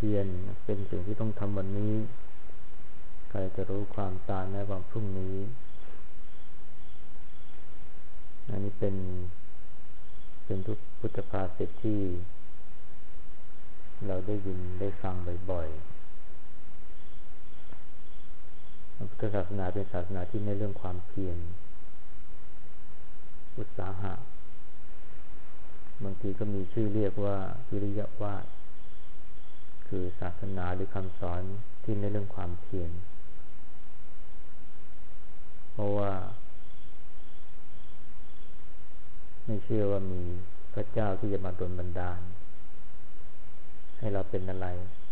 พียรเป็นสิ่งที่ต้องทำวันนี้ใครจะรู้ความตายในวันพรุ่งนี้อันนี้เป็นพุทธภาษิตที่เราได้ยินได้ฟังบ่อยๆพุทธศาสนาเป็นศาสนาที่ในเรื่องความเพียรอุตสาหะบางทีก็มีชื่อเรียกว่าวิริยะวาทคือศาสนาหรือคำสอนที่ในเรื่องความเพียรเพราะว่าไม่เชื่อว่ามีพระเจ้าที่จะมาดลบันดาลให้เราเป็นอะไร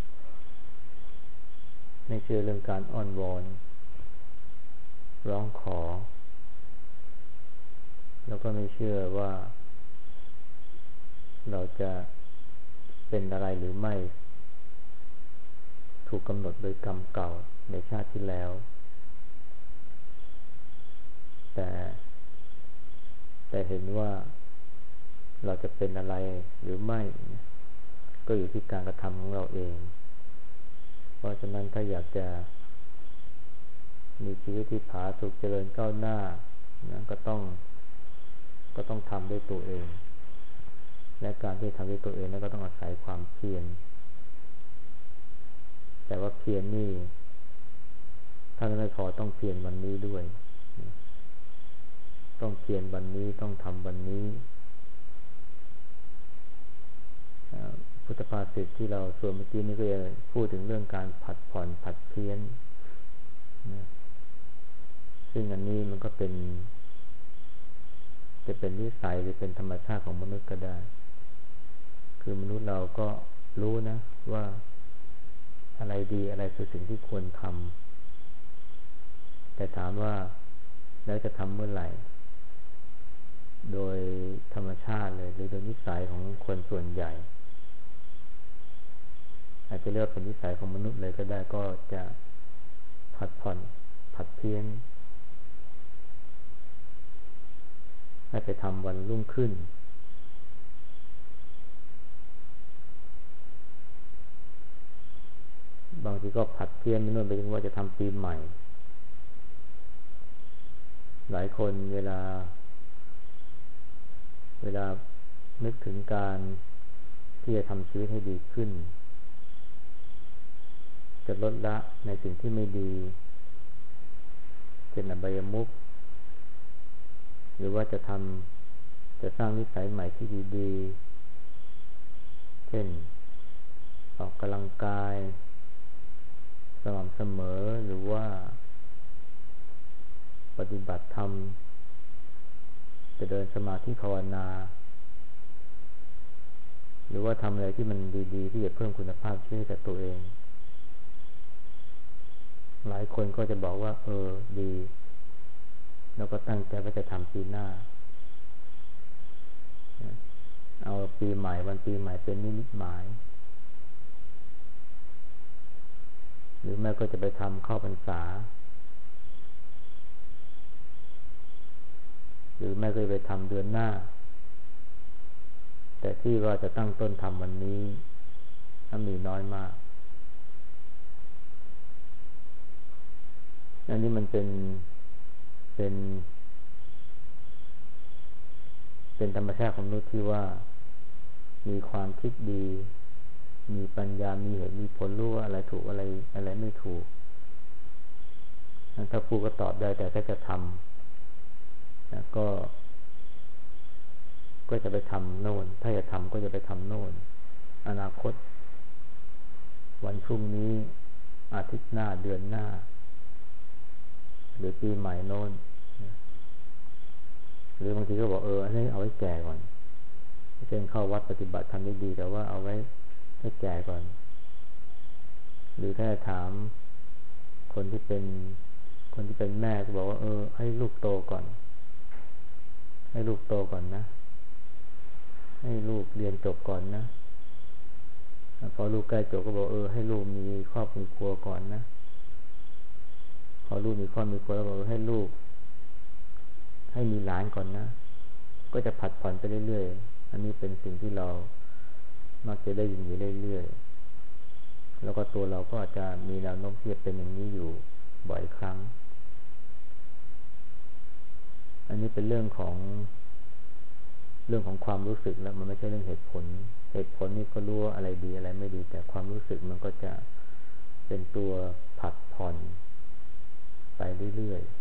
ไม่เชื่อเรื่องการอ้อนวอนร้องขอแล้วก็ไม่เชื่อว่าเราจะเป็นอะไรหรือไม่ถูกกำหนดโดยกรรมเก่าในชาติที่แล้วแต่เห็นว่าเราจะเป็นอะไรหรือไม่ก็อยู่ที่การกระทำของเราเองเพราะฉะนั้นถ้าอยากจะมีชีวิตที่ผาสุกเจริญก้าวหน้านะก็ต้องทำด้วยตัวเองและการที่ทำด้วยตัวเองนั้นก็ต้องอาศัยความเพียรแต่ว่าเพียรนี่ถ้าไม่พอต้องเพียรวันนี้ด้วยต้องเพียรวันนี้ต้องทำวันนี้พุทธภาษิตที่เราสวดเมื่อกี้นี้ก็จะพูดถึงเรื่องการผัดผ่อนผัดเพี้ยนซึ่งอันนี้มันก็จะเป็นนิสัยหรือเป็นธรรมชาติของมนุษย์ก็ได้คือมนุษย์เราก็รู้นะว่าอะไรดีอะไรคือสิ่งที่ควรทำแต่ถามว่าแล้วจะทำเมื่อไหร่โดยธรรมชาติเลยหรือโดยนิสัยของคนส่วนใหญ่อาจจะเรียกเป็นนิสัยของมนุษย์เลยก็ได้ก็จะผัดผ่อนผัดเพี้ยนให้ไปทำวันรุ่งขึ้นบางทีก็ผัดเพี้ยนไม่นู่นไปถึงว่าจะทำปีใหม่หลายคนเวลานึกถึงการที่จะทำชีวิตให้ดีขึ้นจะลดละในสิ่งที่ไม่ดีเช่นอบายมุขหรือว่าจะสร้างนิสัยใหม่ที่ดีๆเช่นออกกำลังกายสม่ำเสมอหรือว่าปฏิบัติธรรมจะเดินสมาธิภาวนาหรือว่าทำอะไรที่มันดีๆที่จะเพิ่มคุณภาพชีวิตให้กับตัวเองหลายคนก็จะบอกว่าดีแล้วก็ตั้งใจว่าจะทำปีหน้าเอาปีใหม่วันปีใหม่เป็นนิมิตหมายหรือแม่ก็จะไปทำเข้าพรรษาหรือแม่ก็จะไปทำเดือนหน้าแต่ที่ว่าจะตั้งต้นทำวันนี้มีน้อยมากอันนี้มันเป็นธรรมชาติของมนุษย์ที่ว่ามีความคิดดีมีปัญญามีเหตุมีผลรู้ว่าอะไรถูกอะไรไม่ถูกถ้าพูดก็ตอบได้แต่ถ้าจะทำนะก็จะไปทำโน่นถ้าจะทำก็จะไปทำโน่นอนาคตวันพรุ่งนี้อาทิตย์หน้าเดือนหน้าหรือปีใหม่โน่นหรือบางทีก็บอกอันนี้เอาไว้แก่ก่อนเช่นเข้าวัดปฏิบัติทำได้ดีแต่ว่าเอาไว้ให้แก่ก่อนหรือถ้าถามคนที่เป็นแม่ก็บอกว่าให้ลูกโตก่อนให้ลูกโตก่อนนะให้ลูกเรียนจบก่อนนะพอลูกใกล้จบก็บอกให้ลูกมีครอบมีครัวก่อนนะพอลูกมีครอบมีครัวแล้วบอกให้ลูกให้มีหลานก่อนนะก็จะผัดผ่อนไปเรื่อยๆอันนี้เป็นสิ่งที่เรามักจะได้ยินอยู่เรื่อยๆแล้วก็ตัวเราก็อาจจะมีแนวโน้มที่จะเป็นอย่างนี้อยู่บ่อยครั้งอันนี้เป็นเรื่องของความรู้สึกแล้วมันไม่ใช่เรื่องเหตุผลนี่ก็รู้ว่าอะไรดีอะไรไม่ดีแต่ความรู้สึกมันก็จะเป็นตัวผลักผ่อนไปเรื่อย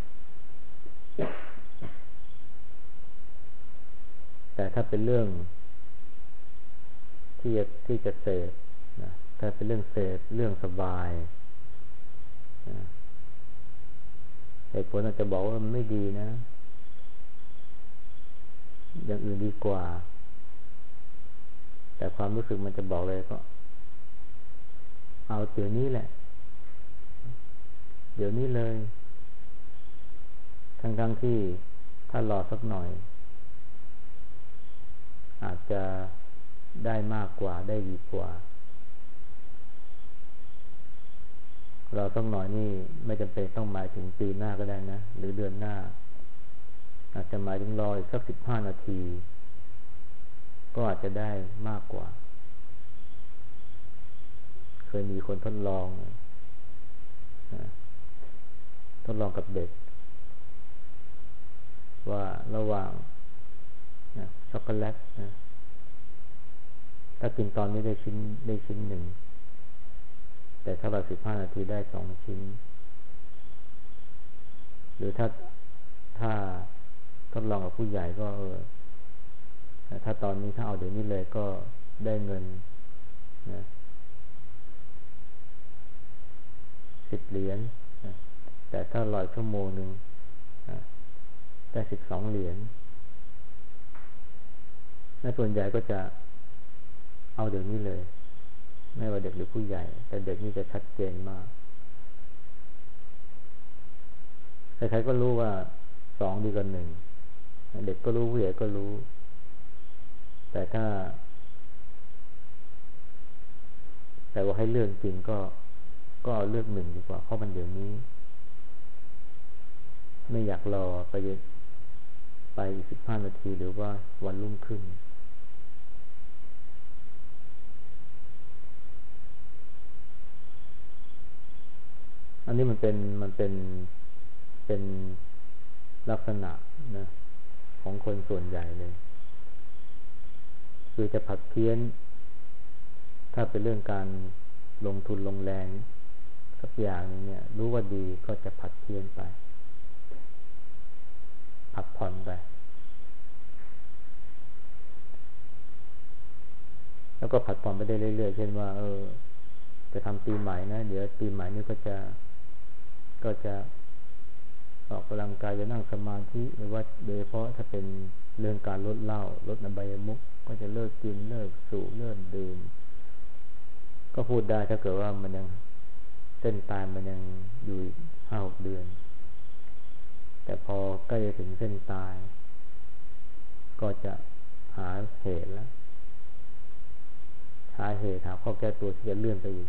ๆแต่ถ้าเป็นเรื่องที่จะเสพนะถ้าเป็นเรื่องเสพเรื่องสบายนะเหตุผลอาจจะบอกว่ามันไม่ดีนะอย่างอื่นดีกว่าแต่ความรู้สึกมันจะบอกเลยก็เอาเดี๋ยวนี้แหละเดี๋ยวนี้เลยทั้งที่ถ้ารอสักหน่อยอาจจะได้มากกว่าได้ดีกว่ารอสักหน่อยนี่ไม่จำเป็นต้องหมายถึงปีหน้าก็ได้นะหรือเดือนหน้าอาจจะหมายถึงรออีกสัก15 นาทีก็อาจจะได้มากกว่าเคยมีคนทดลองกับเด็กว่าระหว่างช็อกโกแลตถ้ากินตอนนี้ได้ชิ้นหนึ่งแต่ถ้ารอ15 นาทีได้2 ชิ้นหรือถ้าทดลองกับผู้ใหญ่ก็ถ้าตอนนี้ถ้าเอาเดี๋ยวนี้เลยก็ได้เงินนะ10 เหรียญแต่ถ้ารอชั่วโมงนึงได้12 เหรียญและส่วนใหญ่ก็จะเอาเดี๋ยวนี้เลยไม่ว่าเด็กหรือผู้ใหญ่แต่เด็กนี่จะชัดเจนมากใครๆก็รู้ว่า2 ดีกว่า 1เด็กก็รู้ผู้ใหญ่ก็รู้แต่ว่าให้เลือกจริงก็เอาเลือก1ดีกว่าเพราะมันเดี๋ยวนี้ไม่อยากรอไปอีก15 นาทีหรือว่าวันรุ่งขึ้นอันนี้มันเป็นลักษณะนะของคนส่วนใหญ่เลยคือจะผัดเพี้ยนถ้าเป็นเรื่องการลงทุนลงแรงสักอย่างนึงเนี่ยรู้ว่าดีก็จะผัดเพี้ยนไปผักผ่อนไปแล้วก็ผัดผ่อนไปได้เรื่อยๆเช่นว่าจะทำปีใหม่นะเดี๋ยวปีใหม่นี้ก็จะออกกำลังกายจะนั่งสมาธิหรือว่าโดยเฉพาะถ้าเป็นเรื่องการลดเหล้าลดอบายมุขก็จะเลิกกินเลิกสูบเลิกดื่มก็พูดได้ถ้าเกิดว่ามันยังเส้นตายมันยังอยู่5-6 เดือนแต่พอใกล้จะถึงเส้นตายก็จะหาเหตุแล้วหาข้อแก้ตัวที่จะเลื่อนไปอีก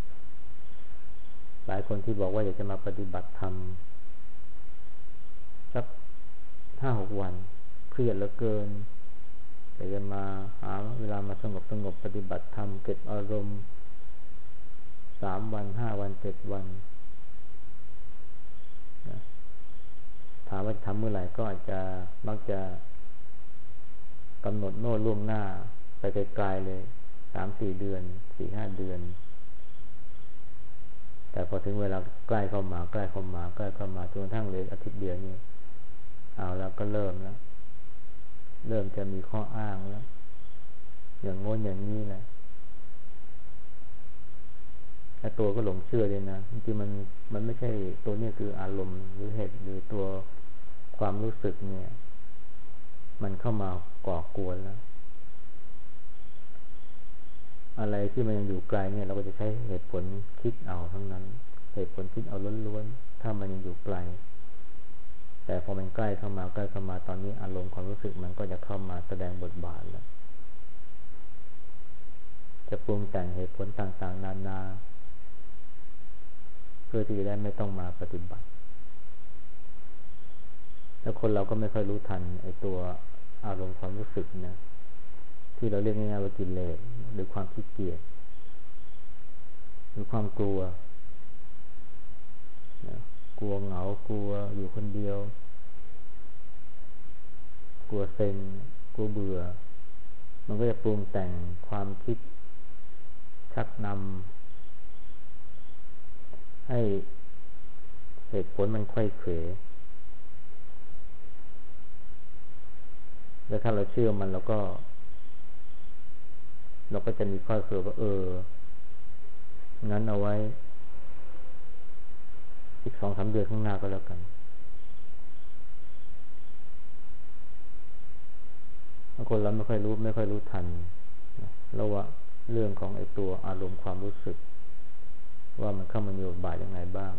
หลายคนที่บอกว่าอยากจะมาปฏิบัติธรรมสัก 5-6 วันเครียดเหลือเกินอยากจะมาหาเวลามาสงบปฏิบัติธรรมเก็บอารมณ์3 วัน 5 วัน 7 วันถามว่าทำเมื่อไหร่ก็อาจจะมักจะกำหนดโน่นล่วงหน้าไปไกลๆเลย 3-4 เดือน 4-5 เดือนแต่พอถึงเวลาใกล้เข้ามาจนกระทั่งเหลืออาทิตย์เดียวนี่เอาแล้วก็เริ่มจะมีข้ออ้างแล้วอย่างโน้นอย่างนี้แหละและตัวก็หลงเชื่อเลยนะจริงๆมันไม่ใช่ตัวนี้คืออารมณ์หรือเหตุหรือตัวความรู้สึกเนี่ยมันเข้ามาก่อกวนแล้วอะไรที่มันยังอยู่ไกลเนี่ยเราก็จะใช้เหตุผลคิดเอาทั้งนั้นเหตุผลคิดเอาล้วนๆถ้ามันยังอยู่ไกลแต่พอมันใกล้เข้ามาตอนนี้อารมณ์ความรู้สึกมันก็จะเข้ามาแสดงบทบาทแล้วจะปรุงแต่งเหตุผลต่างๆนานาเพื่อที่จะได้ไม่ต้องมาปฏิบัติแล้วคนเราก็ไม่ค่อยรู้ทันไอ้ตัวอารมณ์ความรู้สึกนะที่เราเรียกง่ายๆว่ากิเลสหรือความขี้เกียจหรือความกลัวนะกลัวเหงากลัวอยู่คนเดียวกลัวเซ็งกลัวเบื่อมันก็จะปรุงแต่งความคิดชักนำให้เหตุผลมันไขว้เขวแล้วถ้าเราเชื่อมันเราก็จะมีข้อสรุปว่างั้นเอาไว้อีก 2-3 เดือนข้างหน้าก็แล้วกันบางคนเราไม่ค่อยรู้ทันนะแล้วว่าเรื่องของไอ้ตัวอารมณ์ความรู้สึกว่ามันเข้ามามีบทบาทยังไงบ้าง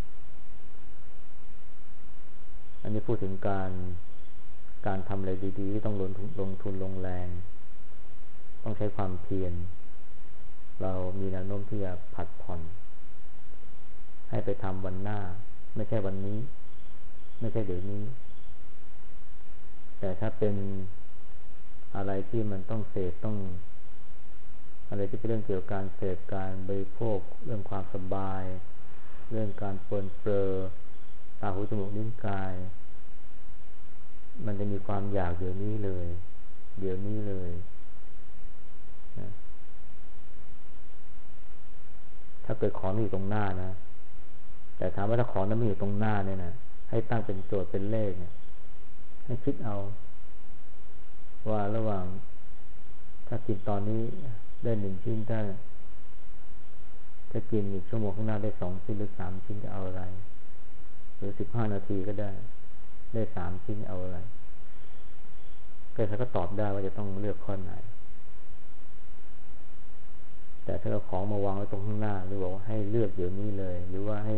อันนี้พูดถึงการทำอะไรดีๆที่ต้องลงทุนลงแรงต้องใช้ความเพียรเรามีแนวโน้มที่จะผัดผ่อนให้ไปทำวันหน้าไม่ใช่วันนี้ไม่ใช่เดี๋ยวนี้แต่ถ้าเป็นอะไรที่มันต้องเสพต้องอะไรที่เป็นเรื่องเกี่ยวกับการเสพการบริโภคเรื่องความสบายเรื่องการปรนเปรอตาหูจมูกลิ้นกายมันจะมีความอยากเดี๋ยวนี้เลยนะถ้าเกิดของอยู่ตรงหน้านะแต่ถามว่าถ้าของนั้นไม่อยู่ตรงหน้าเนี่ยนะให้ตั้งเป็นโจทย์เป็นเลขเนี่ยให้คิดเอาว่าระหว่างถ้ากินตอนนี้ได้1 ชิ้นถ้ากินอีกชั่วโมงข้างหน้าได้2 ชิ้นหรือ3 ชิ้นจะเอาอะไรหรือ15 นาทีก็ได้3 ชิ้นเอาอะไรก็ถ้าก็ตอบได้ว่าจะต้องเลือกข้อไหนแต่ถ้าเราของมาวางไว้ตรงข้างหน้าหรือบอกว่าให้เลือกเดี๋ยวนี้เลยหรือว่าให้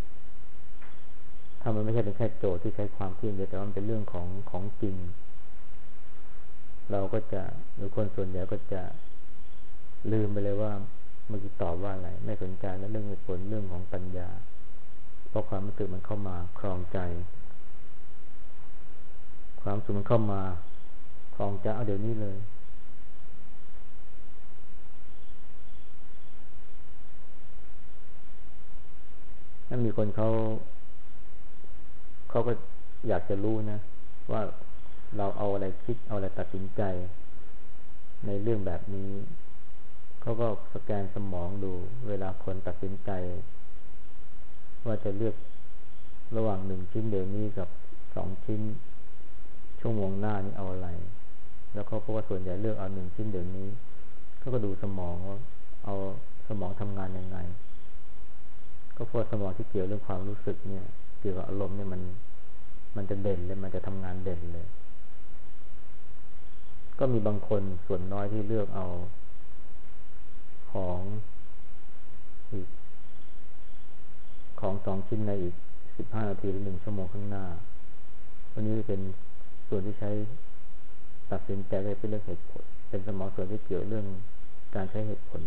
ถ้ามันไม่ใช่เป็นแค่โจทย์ที่ใช้ความคิดเดียวแต่ว่ามันเป็นเรื่องของจริงเราก็จะหรือคนส่วนใหญ่ก็จะลืมไปเลยว่าเมื่อกี้ตอบว่าอะไรไม่สนใจแล้วเรื่องเหตุผลเรื่องของปัญญาเพราะความรู้สึกมันเข้ามาครองใจความรู้สึกมันเข้ามาครองใจเอาเดี๋ยวนี้เลยถ้ามีคนเขาก็อยากจะรู้นะว่าเราเอาอะไรคิดเอาอะไรตัดสินใจในเรื่องแบบนี้เขาก็สแกนสมองดูเวลาคนตัดสินใจว่าจะเลือกระหว่าง1 ชิ้นเดี๋ยวนี้กับ2 ชิ้นชั่วโมงหน้านี่เอาอะไรแล้วเขาเพราะว่าส่วนใหญ่เลือกเอา1 ชิ้นเดี๋ยวนี้เขาก็ดูสมองว่าเอาสมองทำงานยังไงก็เพราะสมองที่เกี่ยวเรื่องความรู้สึกเนี่ยเกี่ยวกับอารมณ์เนี่ยมันจะเด่นเลยมันจะทำงานเด่นเลยก็มีบางคนส่วนน้อยที่เลือกเอาของ2 ชิ้นในอีก15 นาทีหรือ1 ชั่วโมงข้างหน้าวันนี้เป็นส่วนที่ใช้ตัดสินใจได้เป็นเรื่องเหตุผลเป็นสมองส่วนที่เกี่ยวเรื่องการใช้เหตุผล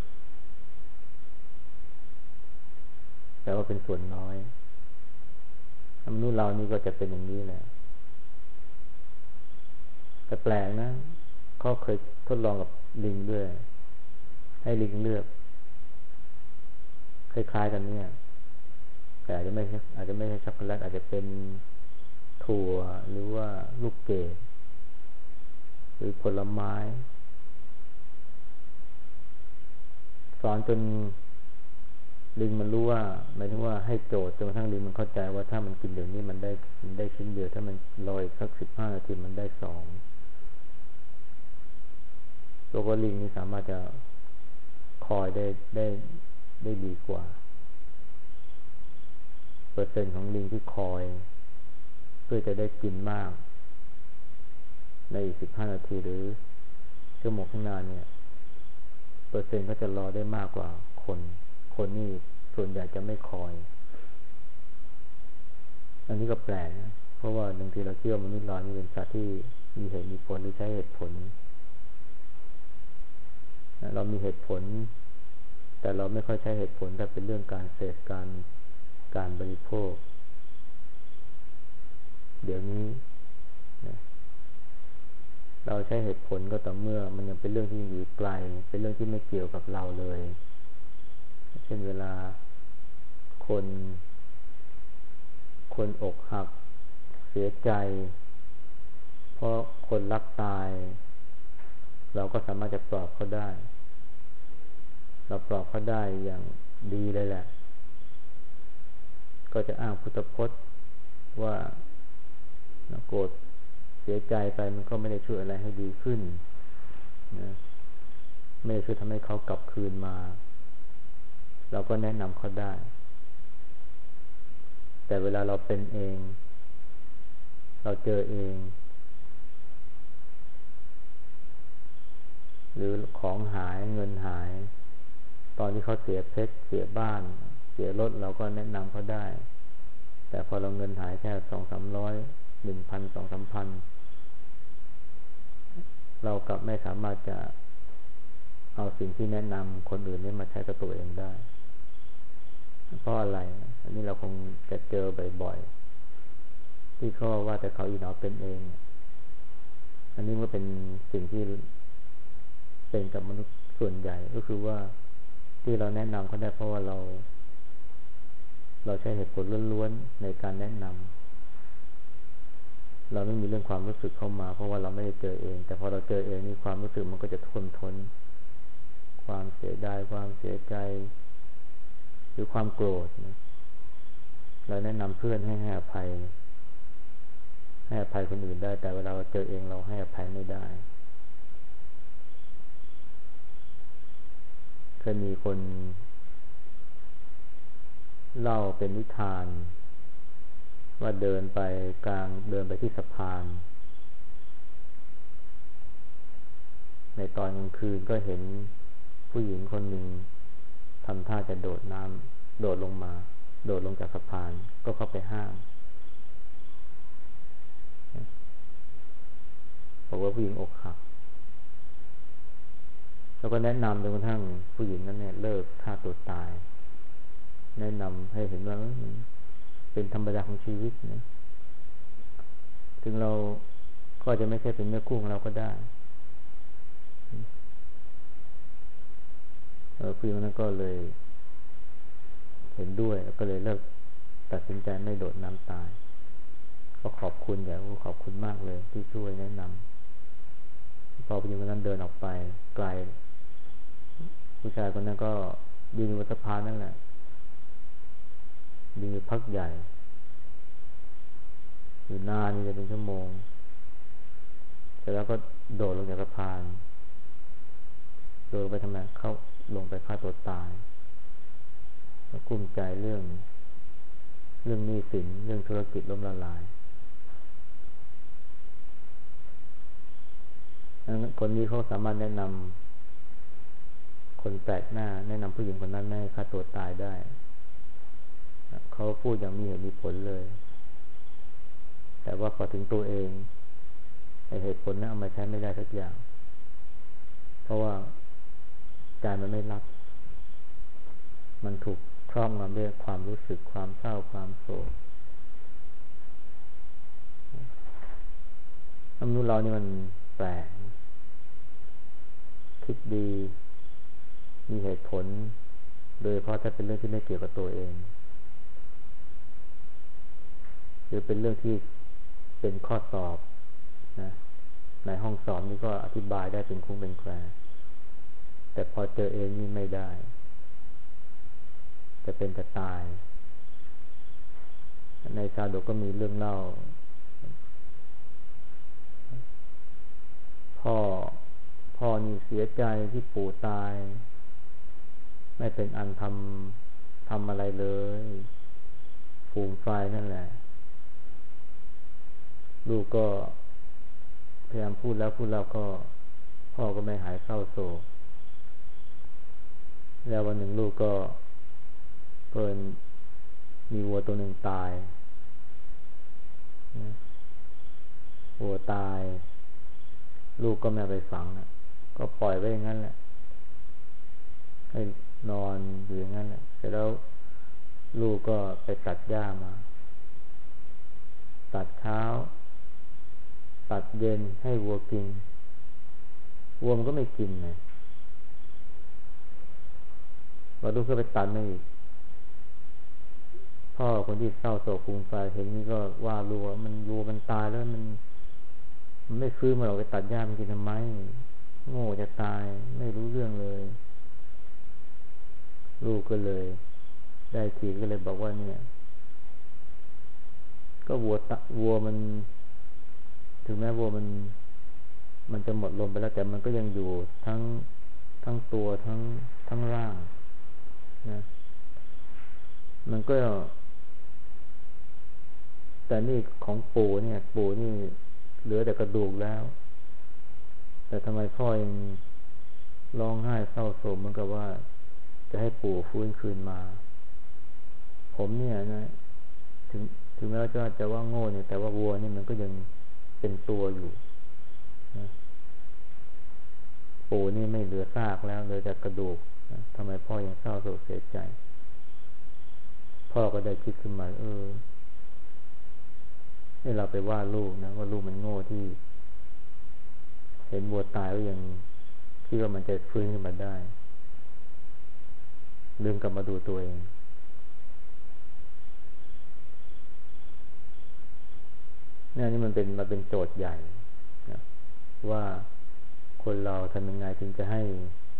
แต่ว่าเป็นส่วนน้อยมนุษย์เรานี่ก็จะเป็นอย่างนี้แหละแต่แปลกนะเขาเคยทดลองกับลิงด้วยให้ลิงเลือกคล้ายๆกันเนี่ยแต่อาจจะไม่ใช่ช็อกโกแลตอาจจะเป็นถั่วหรือว่าลูกเกดหรือผลไม้สอนจนลิงมันรู้ว่าหมายถึงว่าให้โจทย์จนกระทั่งลิงมันเข้าใจว่าถ้ามันกินเดี๋ยวนี้มันได้ชิ้นเดียวถ้ามันรออีกสัก15 นาทีมันได้2ตัวก็ลิงนี่สามารถจะคอยได้ดีกว่าเปอร์เซ็นต์ของลิงที่คอยเพื่อจะได้กินมากในอีก15 นาทีหรือชั่วโมงข้างหน้าเนี่ยเปอร์เซ็นต์ก็จะรอได้มากกว่าคนนี่ส่วนใหญ่จะไม่คอยอันนี้ก็แปลกนะเพราะว่าบางทีเราเชื่อมนุษย์เรานี่เป็นสัตว์ที่มีเหตุมีผลหรือใช้เหตุผลเรามีเหตุผลแต่เราไม่ค่อยใช้เหตุผลแต่เป็นเรื่องการเสพการบริโภคเดี๋ยวนี้เราใช้เหตุผลก็ต่อเมื่อมันยังเป็นเรื่องที่อยู่ไกลเป็นเรื่องที่ไม่เกี่ยวกับเราเลยเช่นเวลาคนอกหักเสียใจเพราะคนรักตายเราก็สามารถจะปลอบเขาได้เราปลอบเขาได้อย่างดีเลยแหละก็จะอ้างพุทธพจน์ว่าโกรธเสียใจไปมันก็ไม่ได้ช่วยอะไรให้ดีขึ้นนะไม่ได้ช่วยทำให้เขากลับคืนมาเราก็แนะนำเขาได้แต่เวลาเราเป็นเองเราเจอเองหรือของหายเงินหายตอนที่เขาเสียเพชรเสียบ้านเสียรถเราก็แนะนำเขาได้แต่พอเราเงินหายแค่200-300 1,000 2,000-3,000เรากลับไม่สามารถจะเอาสิ่งที่แนะนำคนอื่นนี้มาใช้กับตัวเองได้เพราะอะไรอันนี้เราคงจะเจอบ่อยๆที่เขาว่าแต่เขาอีหนอเป็นเองอันนี้ก็เป็นสิ่งที่เป็นกับมนุษย์ส่วนใหญ่ก็คือว่าที่เราแนะนำเขาได้เพราะว่าเราใช้เหตุผลล้วนๆในการแนะนำเราไม่มีเรื่องความรู้สึกเข้ามาเพราะว่าเราไม่ได้เจอเองแต่พอเราเจอเองนี่ความรู้สึกมันก็จะท่วมท้นความเสียดายความเสียใจหรือความโกรธเราแนะนำเพื่อนให้อภัยคนอื่นได้แต่เวลาเราเจอเองเราให้อภัยไม่ได้เคยมีคนเล่าเป็นนิทานว่าเดินไปที่สะพานในตอนกลางคืนก็เห็นผู้หญิงคนหนึ่งทำท่าจะโดดน้ำโดดลงจากสะพานก็เข้าไปห้ามบอกว่าผู้หญิงอกหักแล้วก็แนะนำจนกระทั่งผู้หญิงนั้นเนี่ยเลิกฆ่าตัวตายแนะนำให้เห็นว่าเป็นธรรมดาของชีวิตนะถึงเราก็จะไม่ใช่เป็นเนื้อคู่ของเราก็ได้ผู้หญิงนั้นก็เลยเห็นด้วยแล้วก็เลยเลิกตัดสินใจไม่โดดน้ำตายก็ขอบคุณขอบคุณมากเลยที่ช่วยแนะนำพอผู้หญิงคนนั้นเดินออกไปไกลผู้ชายคนนั้นก็ยืนอยู่บนสะพานนั่นแหละยืนพักใหญ่อยู่นานนี่จะเป็นชั่วโมงเสร็จแล้วก็โดดลงจากสะพานโดดไปทำไมเข้าลงไปฆ่าตัวตายแล้วกุ้มใจเรื่องหนี้สินเรื่องธุรกิจล้มละลายคนนี้เขาสามารถแนะนำคนแปลกหน้าแนะนำผู้หญิงคนนั้นไม่ให้ฆ่าตัวตายได้เขาพูดอย่างมีเหตุมีผลเลยแต่ว่าพอถึงตัวเองเหตุผลนั้นเอามาใช้ไม่ได้สักอย่างเพราะว่าใจมันไม่รับมันถูกครอบงำด้วยความรู้สึกความเศร้าความโศกมนุษย์เรานี่มันแปลกคิดดีมีเหตุผลโดยเฉพาะถ้าเป็นเรื่องที่ไม่เกี่ยวกับตัวเองหรือเป็นเรื่องที่เป็นข้อสอบนะในห้องสอบนี่ก็อธิบายได้เป็นคุ้งเป็นแควแต่พอเจอเองนี่ไม่ได้จะเป็นจะตายในชาดกก็มีเรื่องเล่าพ่อนี่เสียใจที่ปู่ตายไม่เป็นอันทำอะไรเลยฟูมไฟนั่นแหละลูกก็พยายามพูดแล้วก็พ่อก็ไม่หายเศร้าโศกแล้ววันหนึ่งลูกก็เพิ่นมีวัวตัวหนึ่งตายวัวตายลูกก็ไม่ไปฝังก็ปล่อยไว้อย่างนั้นแหละให้นอนอยู่อย่างนั้นแหละเสร็จแล้วลูกก็ไปตัดหญ้ามาตัดเช้าตัดเย็นให้วัวกินวัวมันก็ไม่กินไงวันรุ่งขึ้นไปตัดไม่อีกพ่อคนที่เศร้าโศกฟูมไฟายเห็นนี่ก็ว่ารัวมันตายแล้วมันไม่ฟื้นมาหรอกไปตัดหญ้ามันกินทำไมโง่จะตายไม่รู้เรื่องเลยลูกก็เลยได้ทีก็เลยบอกว่าเนี่ยก็วัวมันถึงแม้วัวมันจะหมดลมไปแล้วแต่มันก็ยังอยู่ทั้งตัวทั้งร่างนะมันก็แต่นี่ของปู่เนี่ยปู่นี่เหลือแต่กระดูกแล้วแต่ทำไมพ่อยังร้องไห้เศร้าโศกเหมือนกับว่าจะให้ปู่ฟื้นคืนมาผมเนี่ยนะถึงแม้ว่าจะว่าโง่เนี่ยแต่ว่าวัวนี่มันก็ยังเป็นตัวอยู่นะปู่นี่ไม่เหลือซากแล้วเหลือแต่กระดูกนะทำไมพ่อยังเศร้าโศกเสียใจพ่อก็ได้คิดขึ้นมาให้เราไปว่าลูกนะว่าลูกมันโง่ที่เห็นวัวตายแล้วยังคิดว่ามันจะฟื้นขึ้นมาได้ลืมกลับมาดูตัวเองนี่มันเป็นโจทย์ใหญ่นะว่าคนเราทำยังไงถึงจะให้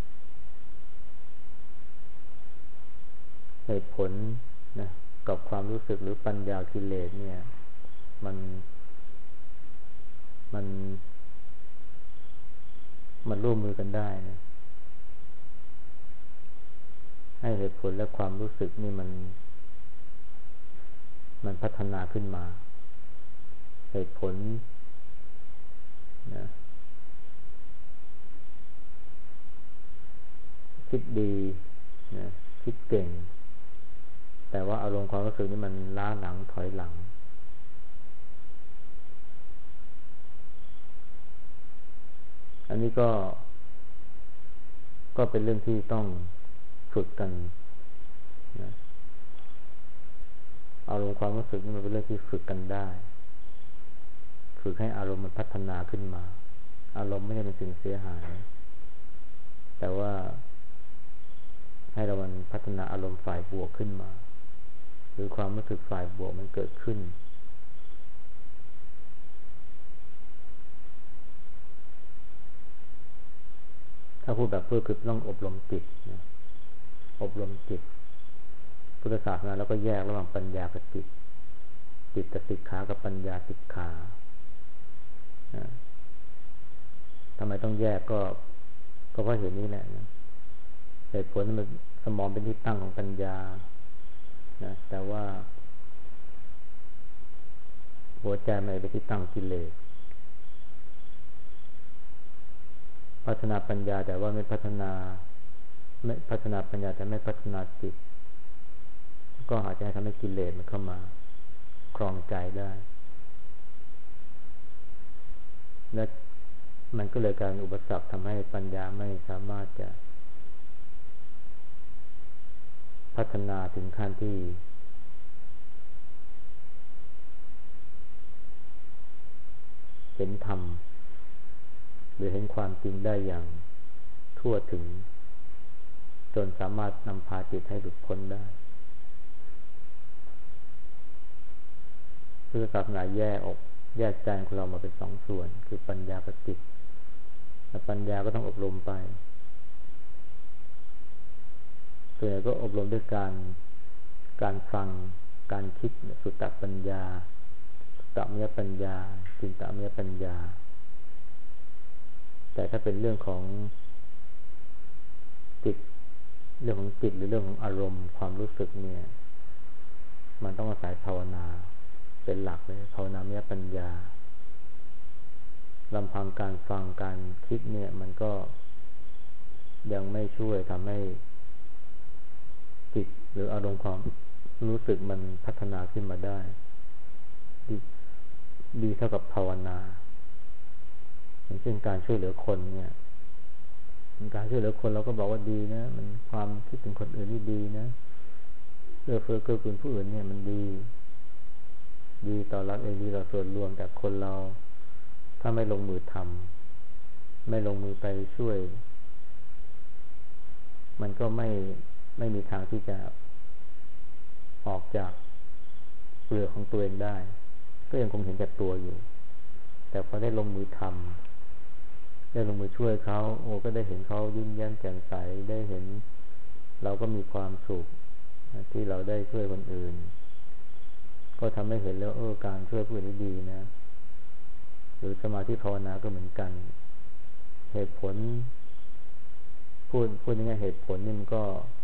เหตุผลนะกับความรู้สึกหรือปัญญากิเลสเนี่ยมันร่วมมือกันได้นะให้เหตุผลและความรู้สึกนี่มันพัฒนาขึ้นมาเหตุผลนะคิดดีนะคิดเก่งแต่ว่าอารมณ์ความรู้สึกนี่มันล้าหลังถอยหลังอันนี้ก็เป็นเรื่องที่ต้องฝึกกันนะอารมณ์ความรู้สึกนี่มันเป็นเรื่องที่ฝึกกันได้ฝึกให้อารมณ์มันพัฒนาขึ้นมาอารมณ์ไม่ใช่เป็นสิ่งเสียหายแต่ว่าให้เรามันพัฒนาอารมณ์ฝ่ายบวกขึ้นมาหรือความรู้สึกฝ่ายบวกมันเกิดขึ้นถ้าพูดแบบเพื่อคือต้องอบรมจิตนะอบรมจิตพุทธศาสนาแล้วก็แยกระหว่างปัญญากับจิตสิกขากับปัญญาสิกขาทำไมต้องแยกก็เพราะเหตุนี้แหละนะเหตุผลมันสมองเป็นที่ตั้งของปัญญานะแต่ว่าหัวใจมันเป็นที่ตั้งกิเลสพัฒนาปัญญาแต่ว่าไม่พัฒนาปัญญาแต่ไม่พัฒนาจิตก็อาจจะทำให้กิเลสมันเข้ามาครองใจได้และมันก็เลยกลายเป็นอุปสรรคทำให้ปัญญาไม่สามารถจะพัฒนาถึงขั้นที่เห็นธรรมหรือเห็นความจริงได้อย่างทั่วถึงจนสามารถนำพาจิตให้หลุดพ้นได้พุทธศาสนาแยกใจของเรามาเป็นสองส่วนคือปัญญากับจิตและปัญญาก็ต้องอบรมไปตัวไหนก็อบรมด้วยการฟังการคิดสุตตปัญญาสุตตมยปัญญาจินตมยปัญญาแต่ถ้าเป็นเรื่องของจิตหรือเรื่องของอารมณ์ความรู้สึกเนี่ยมันต้องอาศัยภาวนาเป็นหลักเลยภาวนามยปัญญาลำพังการฟังการคิดเนี่ยมันก็ยังไม่ช่วยทำให้จิตหรืออารมณ์ความรู้สึกมันพัฒนาขึ้นมาได้ดีเท่ากับภาวนาอย่างเช่นการช่วยเหลือคนเนี่ยการช่วยเหลือคนเราก็บอกว่าดีนะมันความคิดถึงคนอื่นนี่ดีนะเอื้อเฟื้อเกื้อกูลผู้อื่นเนี่ยมันดีต่อรัฐเองดีต่อส่วนรวมแต่คนเราถ้าไม่ลงมือทำไม่ลงมือไปช่วยมันก็ไม่มีทางที่จะออกจากเปลือกของตัวเองได้ก็ยังคงเห็นแก่ตัวอยู่แต่พอได้ลงมือทำได้ลงมือช่วยเขาก็ได้เห็นเขายิ้มแย้มแจ่มใสได้เห็นเราก็มีความสุขที่เราได้ช่วยคนอื่นก็ทำให้เห็นแล้วการช่วยผู้อื่นนี่ดีนะหรือสมาธิภาวนาก็เหมือนกันเหตุผลพูดง่ายๆเหตุผลนี่มันก็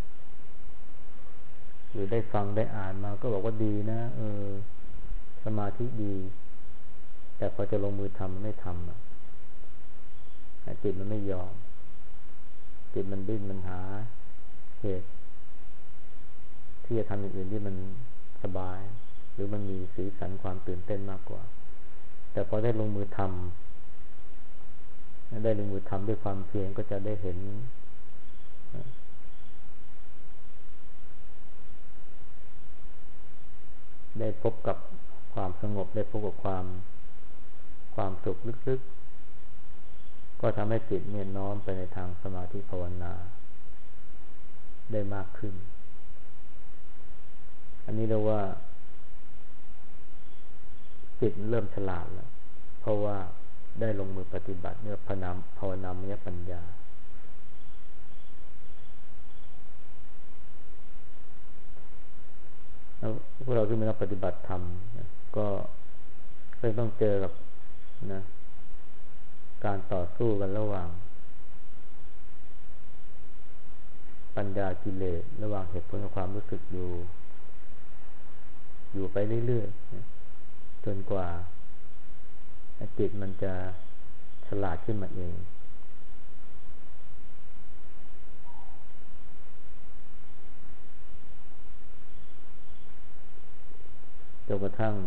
หรือได้ฟังได้อ่านมาก็บอกว่าดีนะสมาธิดีแต่พอจะลงมือทำมันไม่ทำจิตมันไม่ยอมจิตมันดิ้นมันหาเหตุที่จะทำอย่างอื่นที่มันสบายหรือมันมีสีสันความตื่นเต้นมากกว่าแต่พอได้ลงมือทำด้วยความเพียรก็จะได้เห็นได้พบกับความสงบได้พบกับความสุขลึกๆก็ทำให้จิตเนี่ยน้อมไปในทางสมาธิภาวนาได้มากขึ้นอันนี้เรียกว่าจิตเริ่มฉลาดแล้วเพราะว่าได้ลงมือปฏิบัติเนี่ยภาวนามยปัญญาแล้วพวกเราที่เป็นนักปฏิบัติธรรมก็ต้องเจอกับนะการต่อสู้กันระหว่างปัญญากิเลสระหว่างเหตุผลกับความรู้สึกอยู่ไปเรื่อยๆจนกว่าจิตมันจะฉลาดขึ้นมาเองจนกระทั่ง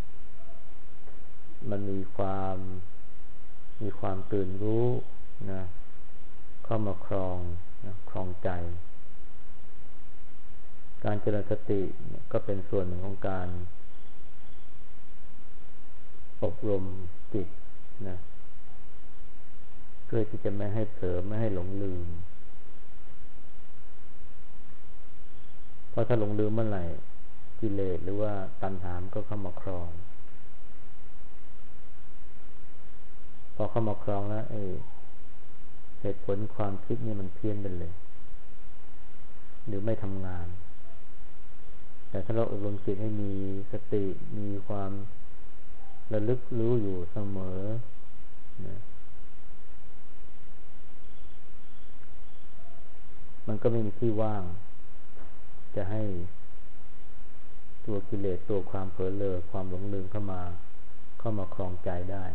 มันมีความตื่นรู้นะเข้ามาครองใจการเจริญสติก็เป็นส่วนหนึ่งของการอบรมจิตนะเพื่อที่จะไม่ให้เผลอไม่ให้หลงลืมเพราะถ้าหลงลืมเมื่อไหร่กิเลสหรือว่าตัณหาก็เข้ามาครองพอเข้ามาครองแล้วเหตุผลความคิดนี่มันเพี้ยนไปเลยหรือไม่ทำงานแต่ถ้าเราอบรมจิตให้มีสติมีความระลึกรู้อยู่เสมอนะมันก็ไม่มีที่ว่างจะให้ตัวกิเลสตัวความเผลอเรอความหลงลืมเข้ามาครองใจได้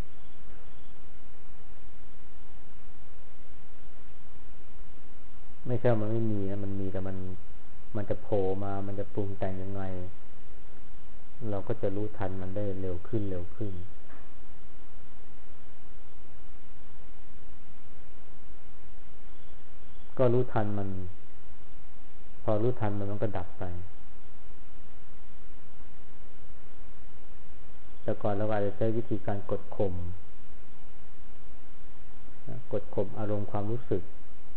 ไม่ใช่มันไม่มีนะมันมีแต่มันจะโผล่มามันจะปรุงแต่งยังไงเราก็จะรู้ทันมันได้เร็วขึ้นก็รู้ทันมันพอรู้ทันมันก็ดับไปแต่ก่อนเราอาจจะใช้วิธีการกดข่มอารมณ์ความรู้สึก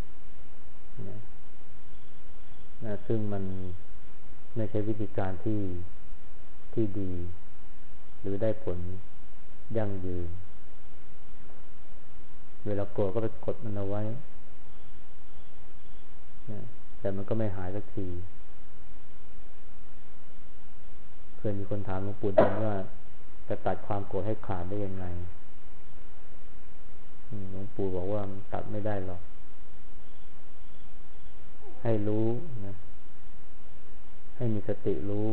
ซึ่งมันไม่ใช่วิธีการที่ดีหรือได้ผลยั่งยืนเวลาโกรธก็ไปกดมันเอาไว้แต่มันก็ไม่หายสักทีเคยมีคนถามหลวงปู่ดูลว่าจะตัดความโกรธให้ขาดได้ยังไงหลวงปู่บอกว่ามันตัดไม่ได้หรอกให้รู้นะให้มีสติรู้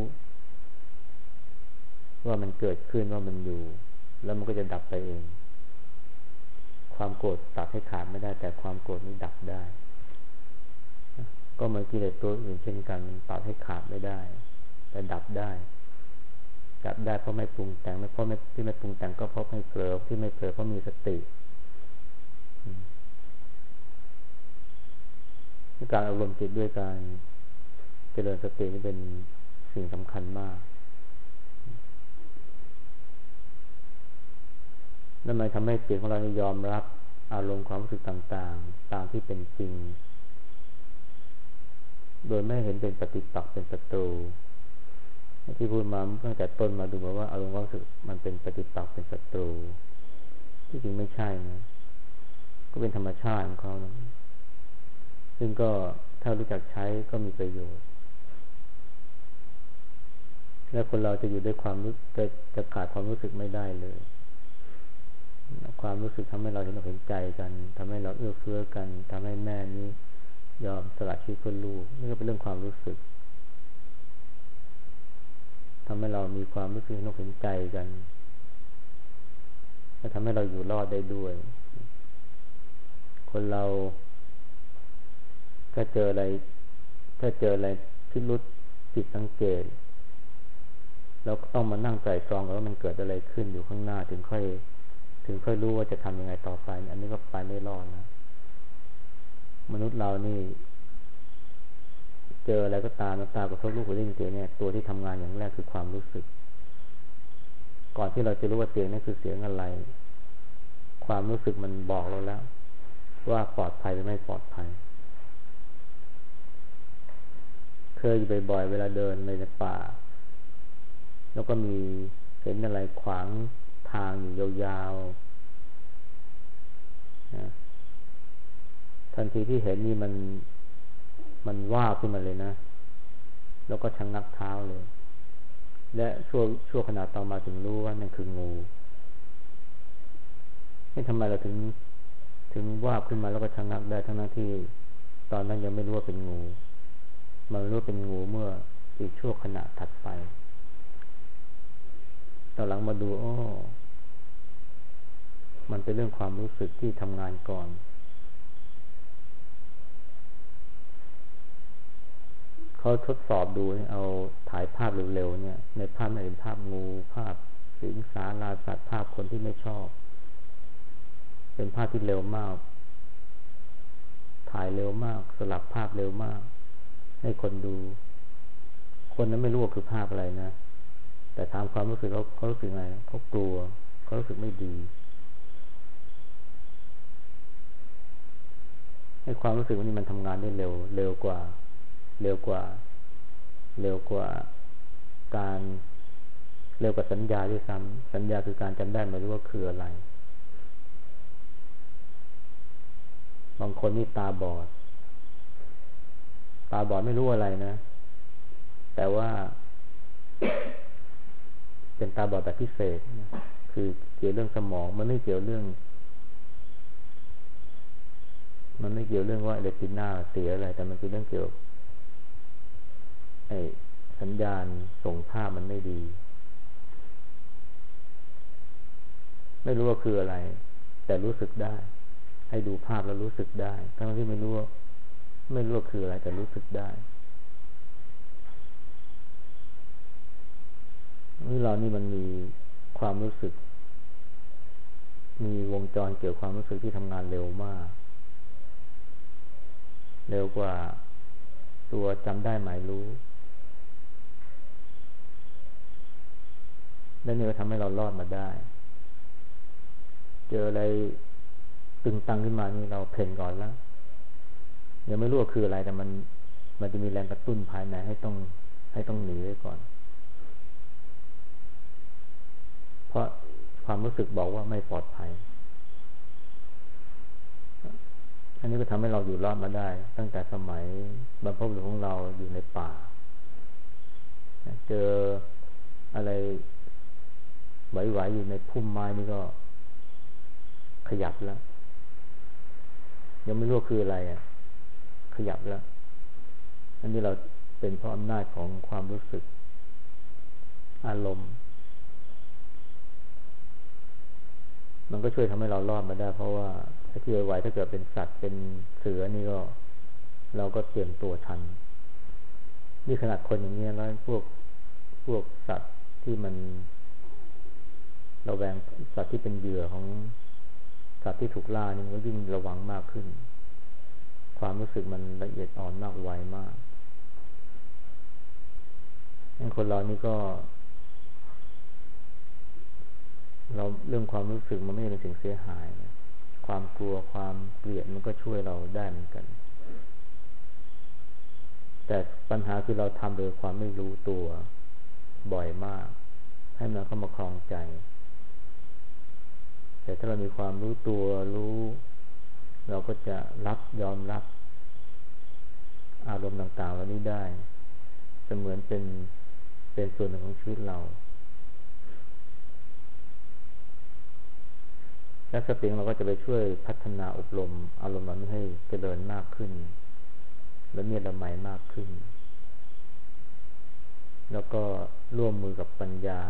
ว่ามันเกิดขึ้นว่ามันอยู่แล้วมันก็จะดับไปเองความโกรธตัดให้ขาดไม่ได้แต่ความโกรธนี้ดับได้ก็เหมือนกิเลสตัวอื่นเช่นกันมันตัดให้ขาดไม่ได้แต่ดับได้เพราะไม่ปรุงแต่งไม่เพราะที่ไม่ปรุงแต่งก็เพราะไม่เผลอที่ไม่เผลอเพราะมีสติการอบรมจิตด้วยการเจริญสตินี่เป็นสิ่งสำคัญมากนั่นหมายทำให้จิตของเรายอมรับอารมณ์ความรู้สึกต่างๆตามที่เป็นจริงโดยไม่เห็นเป็นปฏิปักษ์เป็นศัตรูที่พูดมาตั้งแต่ต้นมาดูมาว่าอารมณ์ความรู้สึกมันเป็นปฏิปักษ์เป็นศัตรูที่จริงไม่ใช่นะก็เป็นธรรมชาติของเขานะซึ่งก็ถ้ารู้จักใช้ก็มีประโยชน์และคนเราจะอยู่ด้วยความรู้จะขาดความรู้สึกไม่ได้เลยความรู้สึกทำให้เราเห็นอกเห็นใจกันทำให้เราเอื้อเฟื้อกันทำให้แม่นี้ยอมสละชีวิตเพื่อลูกนี่ก็เป็นเรื่องความรู้สึกทำให้เรามีความรู้สึกเห็นอกเห็นใจกันและทำให้เราอยู่รอดได้ด้วยคนเราถ้าเจออะไรพิรุธผิดสังเกตเราก็ต้องมานั่งไตร่ตรองกันว่ามันเกิดอะไรขึ้นอยู่ข้างหน้าถึงค่อยรู้ว่าจะทำยังไงต่อไปอันนี้ก็ไปไม่รอดนะมนุษย์เรานี่เจออะไรก็ตามน้ำตากระทบรูปหูได้ยินเสียงเนี่ยตัวที่ทำงานอย่างแรกคือความรู้สึกก่อนที่เราจะรู้ว่าเสียงนั้นคือเสียงอะไรความรู้สึกมันบอกเราแล้วว่าปลอดภัยหรือไม่ปลอดภัยเคยอยู่บ่อยๆเวลาเดินในป่าแล้วก็มีเห็นอะไรขวางทางอยู่ยาวๆนะทันทีที่เห็นนี่มันว่าขึ้นมาเลยนะแล้วก็ชะงักเท้าเลยและชั่วขณะต่อมาถึงรู้ว่านั่นคืองูนี่ทำไมเราถึงว่าขึ้นมาแล้วก็ชะงักได้ทั้งที่ตอนนั้นยังไม่รู้ว่าเป็นงูมันรู้เป็นงูเมื่ออีกชั่วขณะถัดไปตอนหลังมาดูมันเป็นเรื่องความรู้สึกที่ทำงานก่อนเขาทดสอบดูเอาถ่ายภาพเร็วๆเนี่ยในภาพนั้นเป็นภาพงูภาพสิงสาราสัตว์ภาพคนที่ไม่ชอบเป็นภาพที่เร็วมากถ่ายเร็วมากสลับภาพเร็วมากให้คนดูคนนั้นไม่รู้ว่าคือภาพอะไรนะแต่ตามความรู้สึกเขารู้สึกไงเขากลัวเขารู้สึกไม่ดีให้ความรู้สึกว่านี่มันทำงานได้เร็วกว่าการเร็วกว่าสัญญาด้วยซ้ำสัญญาคือการจำได้ไม่รู้ว่าคืออะไรบางคนนี่ตาบอดไม่รู้อะไรนะแต่ว่าเป็นตาบอดแบบพิเศษนะคือเกี่ยวเรื่องสมองมันไม่เกี่ยวเรื่องว่าเรตินาเสียอะไรแต่มันคือเรื่องเกี่ยวสัญญาณส่งภาพมันไม่ดีไม่รู้ว่าคืออะไรแต่รู้สึกได้ให้ดูภาพแล้วรู้สึกได้ทั้งที่ไม่รู้ว่าคืออะไรแต่รู้สึกได้เรานี่มันมีความรู้สึกมีวงจรเกี่ยวความรู้สึกที่ทำงานเร็วมากเร็วกว่าตัวจำได้หมายรู้และนี่ก็ทำให้เรารอดมาได้เจออะไรตึงตังขึ้นมานี่เราเพ่นก่อนแล้วยังไม่รู้ว่าคืออะไรแต่มันจะมีแรงกระตุ้นภายในให้ต้องหนีไว้ก่อนเพราะความรู้สึกบอกว่าไม่ปลอดภัยอันนี้ก็ทำให้เราอยู่รอดมาได้ตั้งแต่สมัยบรรพบุรุษของเราอยู่ในป่าเจออะไรไหวๆอยู่ในพุ่มไม้นี่ก็ขยับแล้วยังไม่รู้คืออะไรขยับแล้วอันนี้เราเป็นเพราะอำนาจของความรู้สึกอารมณ์มันก็ช่วยทำให้เรารอดมาได้เพราะว่าที่ไหวๆถ้าเกิดเป็นสัตว์เป็นเสือนี่ก็เราก็เตรียมตัวทันนี่ขนาดคนอย่างนี้แล้วพวกสัตว์ที่มันเราแวงสัตว์ที่เป็นเหยื่อของสัตว์ที่ถูกล่านี่มันก็ยิ่งระวังมากขึ้นความรู้สึกมันละเอียดอ่อนมากไวมากงั้นคนเรานี่ก็เราเรื่องความรู้สึกมันไม่เป็นสิ่งเสียหายนะความกลัวความเกลียดมันก็ช่วยเราได้เหมือนกันแต่แต่ปัญหาคือเราทำโดยความไม่รู้ตัวบ่อยมากให้มันเข้ามาคลองใจแต่ถ้าเรามีความรู้ตัวรู้เราก็จะยอมรับอารมณ์ต่างๆเหล่านี้ได้เสมือนเป็นส่วนหนึ่งของชีวิตเราและสติของเราก็จะไปช่วยพัฒนาอบรมอารมณ์เหล่านี้ให้เจริญมากขึ้นและมีละไมมากขึ้นแล้วก็ร่วมมือกับปัญญา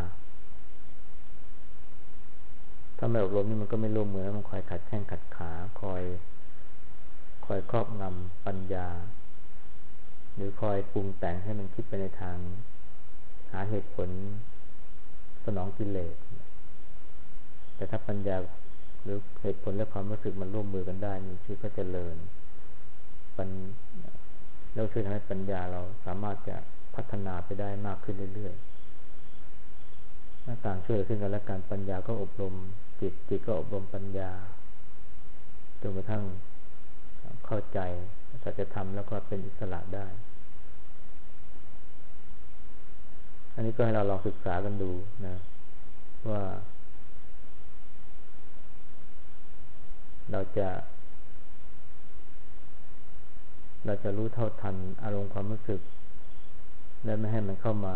ถ้าไม่อบรมนี่มันก็ไม่ร่วมมือแล้วมันคอยขัดแข้งขัดขาคอยครอบงำปัญญาหรือคอยปรุงแต่งให้มันคิดไปในทางหาเหตุผลสนองกิเลสแต่ถ้าปัญญาหรือเหตุผลและความรู้สึกมันร่วมมือกันได้นี่ชีวิตก็เจริญแล้วช่วยทำให้ปัญญาเราสามารถจะพัฒนาไปได้มากขึ้นเรื่อยๆหน้าต่างช่วยขึ้นกันและการปัญญาก็อบรมจิตก็อบรมปัญญาจนกระทั่งเข้าใจสัจธรรมแล้วก็เป็นอิสระได้อันนี้ก็ให้เราลองศึกษากันดูนะว่าเราจะรู้เท่าทันอารมณ์ความรู้สึกและไม่ให้มันเข้ามา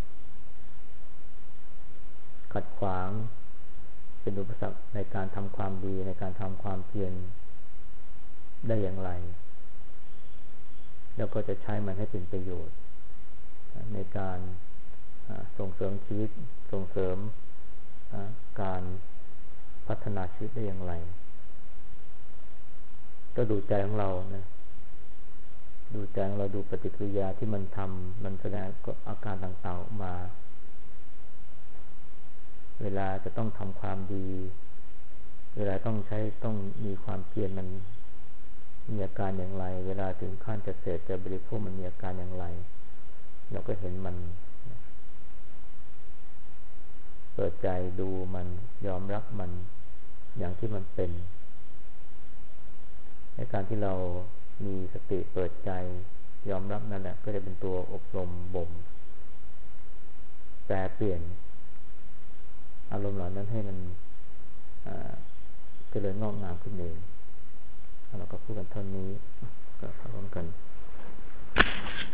ขัดขวางเป็นอุปสรรคในการทำความดีในการทำความเพียรได้อย่างไรแล้วก็จะใช้มันให้เป็นประโยชน์ในการส่งเสริมชีวิตส่งเสริมการพัฒนาชีวิตได้อย่างไรก็ดูใจของเรานะดูใจของเราดูปฏิกิริยาที่มันทำมันแสดงอาการต่างๆออกมาเวลาจะต้องทำความดีเวลาต้องมีความเพียรมันมีอาการอย่างไรเวลาถึงขั้นจะเสพจะบริโภคมันมีอาการอย่างไรเราก็เห็นมันเปิดใจดูมันยอมรับมันอย่างที่มันเป็นในการที่เรามีสติเปิดใจยอมรับนั่นแหละก็จะเป็นตัวอบรมบ่มแปรเปลี่ยนอารมณ์เหล่านั้นให้มันเจริญงอกงามขึ้นเองเราก็พูดกันเท่านี้ก็พร้อมกัน